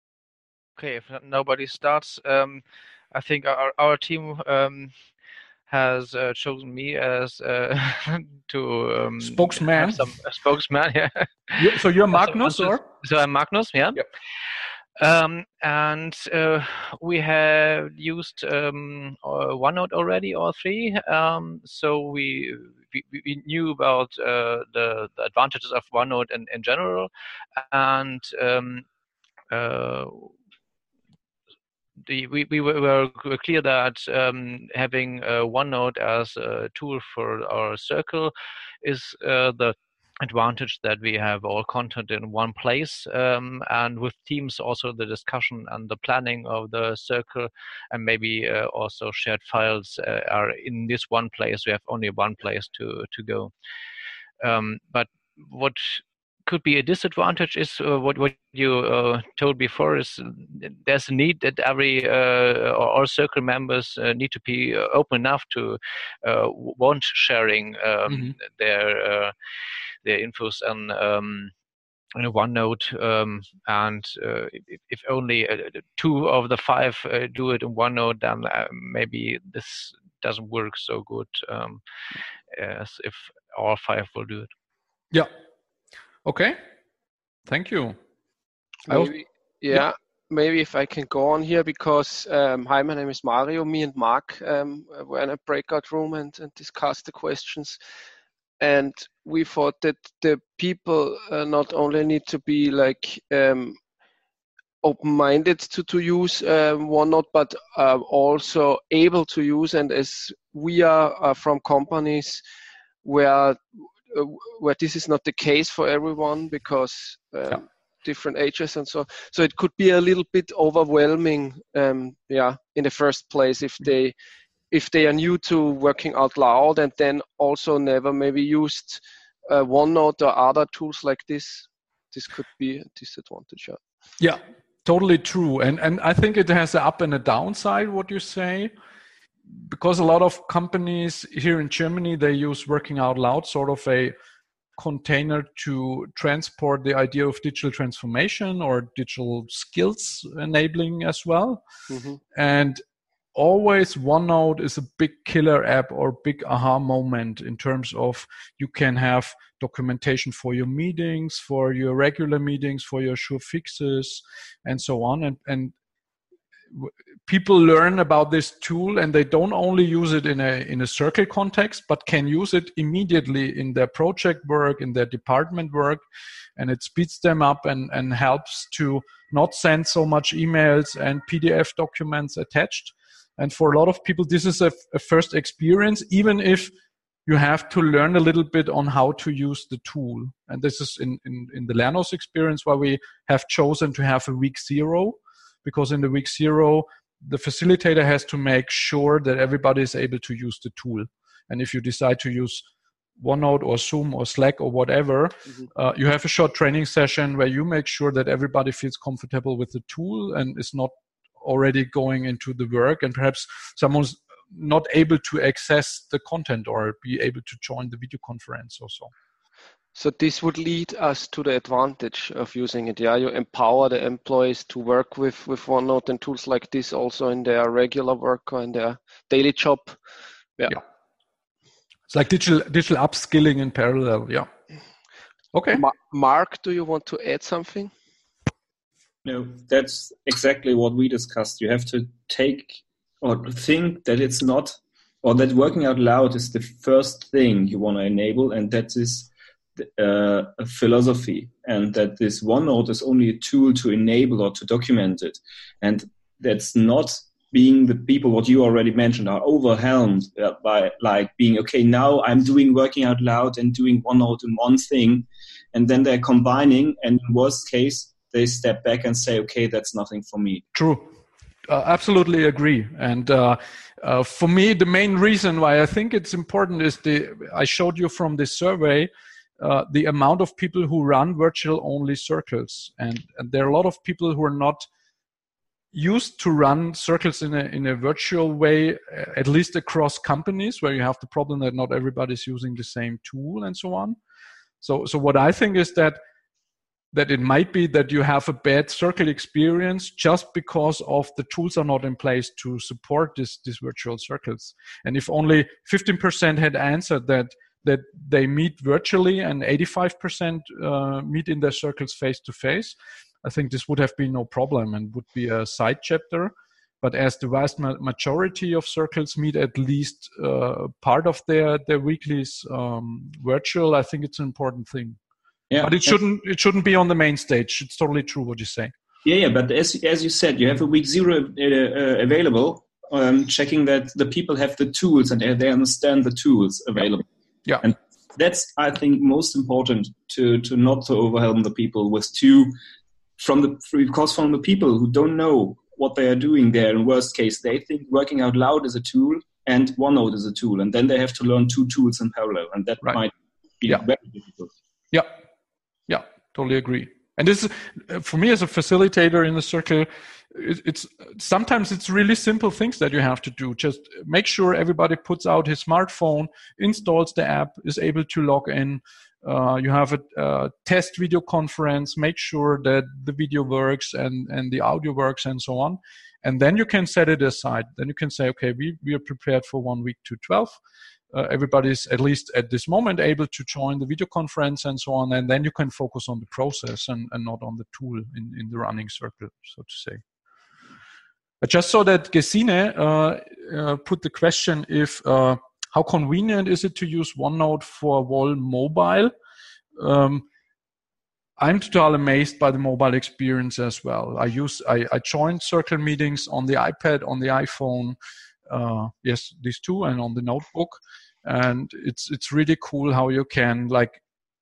Okay, if nobody starts, um, I think our, our team um, has uh, chosen me as uh, to um, spokesman. Have some uh, spokesman. Yeah. You, so you're Magnus, so, or? So I'm Magnus. Yeah. Yep. Um, and uh, we have used um, uh, OneNote already, all three. Um, so we, we we knew about uh, the, the advantages of OneNote in, in general, and um, uh, the, we we were clear that um, having uh, OneNote as a tool for our circle is uh, the advantage that we have all content in one place, um, and with Teams also the discussion and the planning of the circle, and maybe uh, also shared files uh, are in this one place. We have only one place to to go. Um, but what could be a disadvantage is uh, what what you uh, told before is uh, there's a need that every uh, or all circle members uh, need to be uh, open enough to uh, want sharing um, Mm-hmm. their uh, their infos and um, in a OneNote, um, and uh, if, if only uh, two of the five uh, do it in OneNote, then uh, maybe this doesn't work so good um, as if all five will do it. Yeah. Okay. Thank you. Maybe, yeah, yeah, maybe if I can go on here, because um, hi, my name is Mario. Me and Mark um, were in a breakout room and, and discussed the questions. And we thought that the people uh, not only need to be like um, open-minded to, to use um, OneNote, but uh, also able to use. And as we are uh, from companies where uh, where this is not the case for everyone, because um, yeah. different ages and so, so it could be a little bit overwhelming. Um, yeah, in the first place, if they. if they are new to working out loud and then also never maybe used uh, OneNote or other tools like this, this could be a disadvantage. Yeah, yeah, totally true. And and I think it has an up and a downside, what you say, because a lot of companies here in Germany, they use working out loud, sort of a container to transport the idea of digital transformation or digital skills enabling as well. Mm-hmm. And always OneNote is a big killer app or big aha moment in terms of you can have documentation for your meetings, for your regular meetings, for your sure fixes, and so on. And, and people learn about this tool, and they don't only use it in a in a circle context, but can use it immediately in their project work, in their department work, and it speeds them up and, and helps to not send so much emails and P D F documents attached. And for a lot of people, this is a, a first experience, even if you have to learn a little bit on how to use the tool. And this is in, in, in the Lernos experience why we have chosen to have a week zero, because in the week zero, the facilitator has to make sure that everybody is able to use the tool. And if you decide to use OneNote or Zoom or Slack or whatever, mm-hmm. uh, you have a short training session where you make sure that everybody feels comfortable with the tool and is not already going into the work, and perhaps someone's not able to access the content or be able to join the video conference or so. So this would lead us to the advantage of using it. Yeah, you empower the employees to work with, with OneNote and tools like this also in their regular work or in their daily job. Yeah. yeah. It's like digital digital upskilling in parallel. Yeah. Okay. Ma- Mark, do you want to add something? No, that's exactly what we discussed. You have to take or think that it's not, or that working out loud is the first thing you want to enable, and that is uh, a philosophy, and that this OneNote is only a tool to enable or to document it. And that's not being the people, what you already mentioned, are overwhelmed by like being, okay, now I'm doing working out loud and doing OneNote in one thing, and then they're combining, and in worst case, they step back and say, okay, that's nothing for me. True. Uh, absolutely agree. And uh, uh, for me, the main reason why I think it's important is the, I showed you from this survey, uh, the amount of people who run virtual only circles. And, and there are a lot of people who are not used to run circles in a, in a virtual way, at least across companies where you have the problem that not everybody's using the same tool and so on. So, so what I think is that that it might be that you have a bad circle experience just because of the tools are not in place to support this, these virtual circles. And if only fifteen percent had answered that that they meet virtually and eighty-five percent uh, meet in their circles face to face, I think this would have been no problem and would be a side chapter. But as the vast ma- majority of circles meet at least uh, part of their their weeklies um, virtual, I think it's an important thing. Yeah, but it shouldn't it shouldn't be on the main stage. It's totally true what you say. Yeah, yeah. But as as you said, you have a week zero uh, uh, available, um, checking that the people have the tools and they understand the tools available. Yeah, and that's, I think, most important to to not to overwhelm the people with two from the because from the people who don't know what they are doing there. In worst case, they think working out loud is a tool and OneNote is a tool, and then they have to learn two tools in parallel, and that right. might be yeah. very difficult. Yeah, yeah, totally agree. And this is, for me as a facilitator in the circle, it's sometimes it's really simple things that you have to do. Just make sure everybody puts out his smartphone, installs the app, is able to log in. Uh, you have a uh, test video conference, make sure that the video works and, and the audio works and so on. And then you can set it aside. Then you can say, okay, we, we are prepared for one week to twelve. Uh, everybody's at least at this moment able to join the video conference and so on. And then you can focus on the process and, and not on the tool in, in the running circle, so to say. I just saw that Gesine uh, uh, put the question if uh, how convenient is it to use OneNote for W O L mobile? Um, I'm totally amazed by the mobile experience as well. I use I, I joined circle meetings on the iPad, on the iPhone, uh, yes, these two, and on the notebook, and it's it's really cool how you can like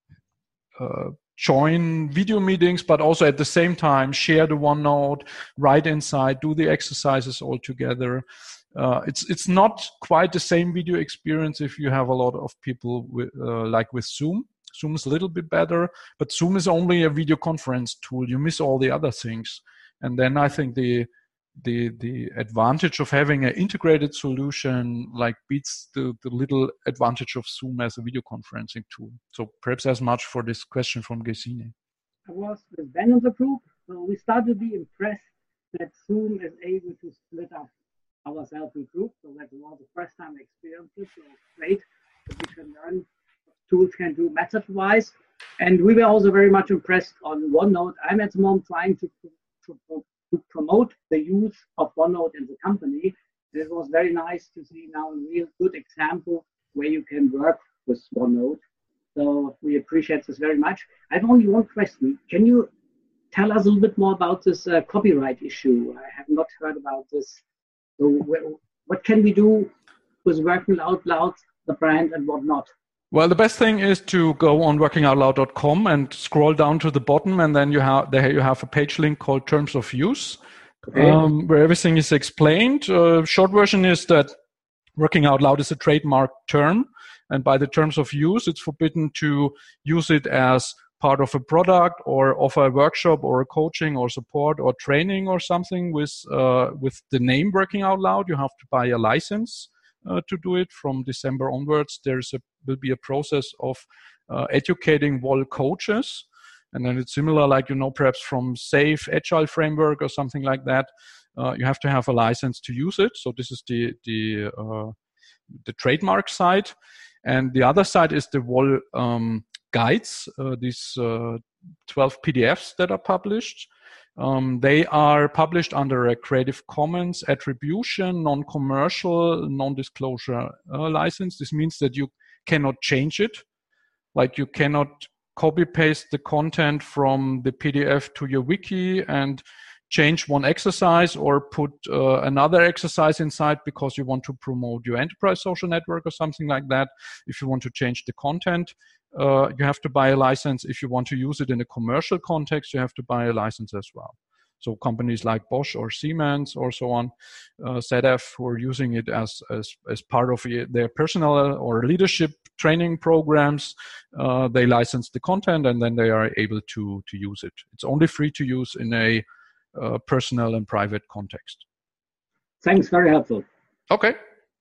uh, join video meetings, but also at the same time share the OneNote, write inside, do the exercises all together. Uh, it's it's not quite the same video experience if you have a lot of people with, uh, like with Zoom. Zoom is a little bit better, but Zoom is only a video conference tool. You miss all the other things. And then I think the the the advantage of having an integrated solution like beats the, the little advantage of Zoom as a video conferencing tool. So perhaps as much for this question from Gesine. I was with Ben in the group, so we started to be impressed that Zoom is able to split up ourselves in groups. So that was the first time experience it. So great that we can learn what tools can do method-wise. And we were also very much impressed on OneNote. I'm at the moment trying to, to, to promote the use of OneNote in the company. And it was very nice to see now a real good example where you can work with OneNote. So we appreciate this very much. I have only one question. Can you tell us a little bit more about this uh, copyright issue? I have not heard about this. So what can we do with Working Out Loud, the brand, and whatnot? Well, the best thing is to go on working out loud dot com and scroll down to the bottom, and then you have there you have a page link called Terms of Use, okay. um, where everything is explained. Uh, short version is that Working Out Loud is a trademark term, and by the terms of use, it's forbidden to use it as part of a product or offer a workshop or a coaching or support or training or something with uh, with the name Working Out Loud. You have to buy a license uh, to do it. From December onwards, there's a will be a process of uh, educating W O L coaches, and then it's similar, like you know, perhaps from SAFe Agile framework or something like that. Uh, you have to have a license to use it. So this is the the uh, the trademark side, and the other side is the W O L um, guides, uh, these uh, twelve P D Fs that are published. Um, they are published under a Creative Commons attribution, non-commercial, non-disclosure uh, license. This means that you cannot change it. Like you cannot copy paste the content from the P D F to your wiki and change one exercise or put uh, another exercise inside because you want to promote your enterprise social network or something like that. If you want to change the content, uh, you have to buy a license. If you want to use it in a commercial context, you have to buy a license as well. So companies like Bosch or Siemens or so on, uh, Z F, who are using it as, as, as part of their personal or leadership training programs, uh, they license the content and then they are able to, to use it. It's only free to use in a uh, personal and private context. Thanks, very helpful. Okay.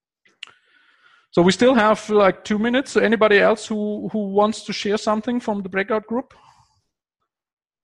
So we still have like two minutes. Anybody else who, who wants to share something from the breakout group?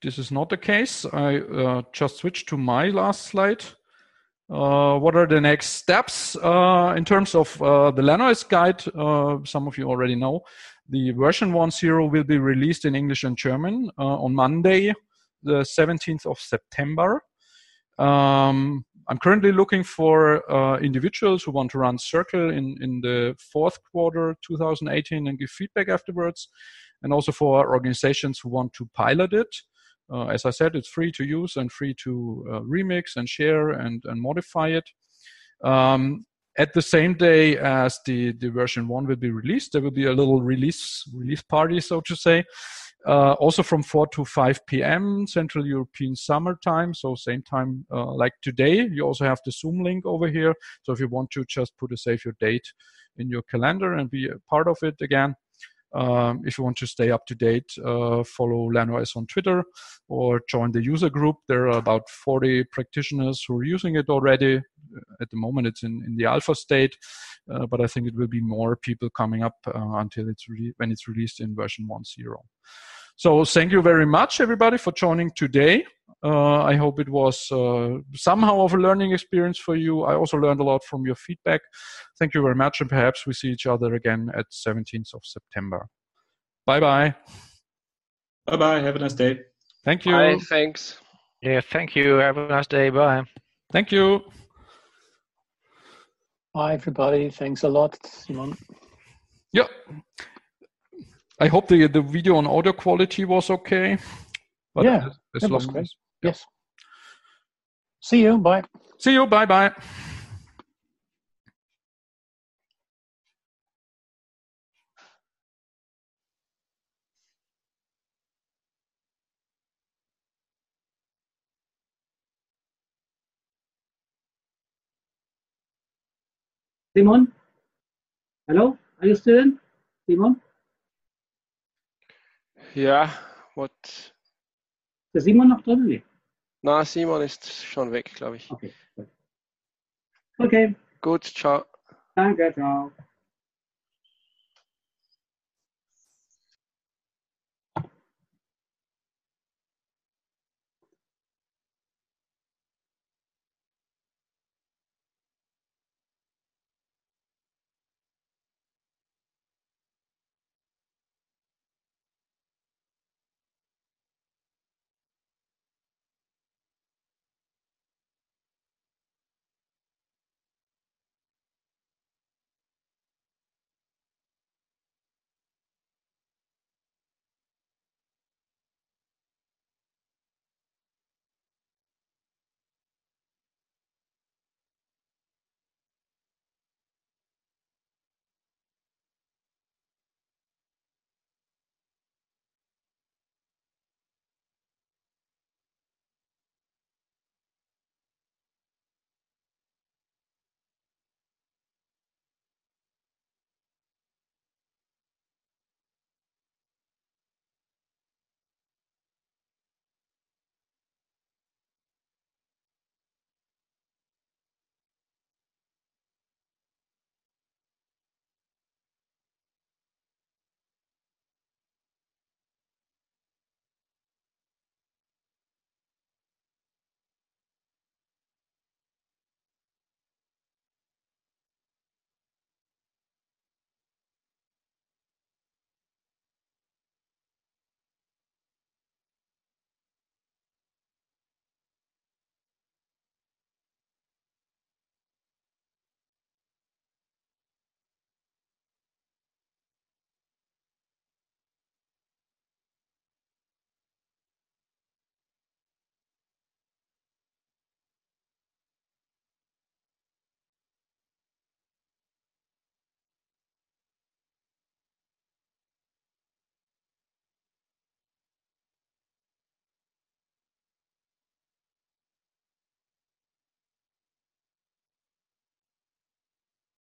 this is not the case. I uh, just switched to my last slide. Uh, what are the next steps uh, in terms of uh, the LanOS guide? Uh, some of you already know. The version one point zero will be released in English and German uh, on Monday, the seventeenth of September. Um, I'm currently looking for uh, individuals who want to run Circle in, in the fourth quarter two thousand eighteen and give feedback afterwards, and also for organizations who want to pilot it. Uh, as I said, it's free to use and free to uh, remix and share and, and modify it. Um, at the same day as the, the version one will be released, there will be a little release release party, so to say. Uh, also from four to five p m Central European Summer Time, so same time uh, like today. You also have the Zoom link over here. So if you want to just put a save your date in your calendar and be a part of it again. Um, if you want to stay up to date, uh, follow LanOS on Twitter or join the user group. There are about forty practitioners who are using it already. At the moment, it's in, in the alpha state, uh, but I think it will be more people coming up uh, until it's re- when it's released in version one point zero. So thank you very much, everybody, for joining today. Uh, I hope it was uh, somehow of a learning experience for you. I also learned a lot from your feedback. Thank you very much, and perhaps we see each other again at seventeenth of September. Bye-bye. Bye-bye. Have a nice day. Thank you. Bye, thanks. Yeah, thank you. Have a nice day. Bye. Thank you. Bye, everybody. Thanks a lot, Simon. Yeah. I hope the, the video and audio quality was okay. But yeah, as, as that long was great. as, yeah. Yes. See you. Bye. See you. Bye-bye. Simon? Hello? Are you still in? Simon? Ja, what? Ist der Simon noch drin? Nee. Na, Simon ist schon weg, glaube ich. Okay, gut. Okay, Gut, ciao. danke, ciao.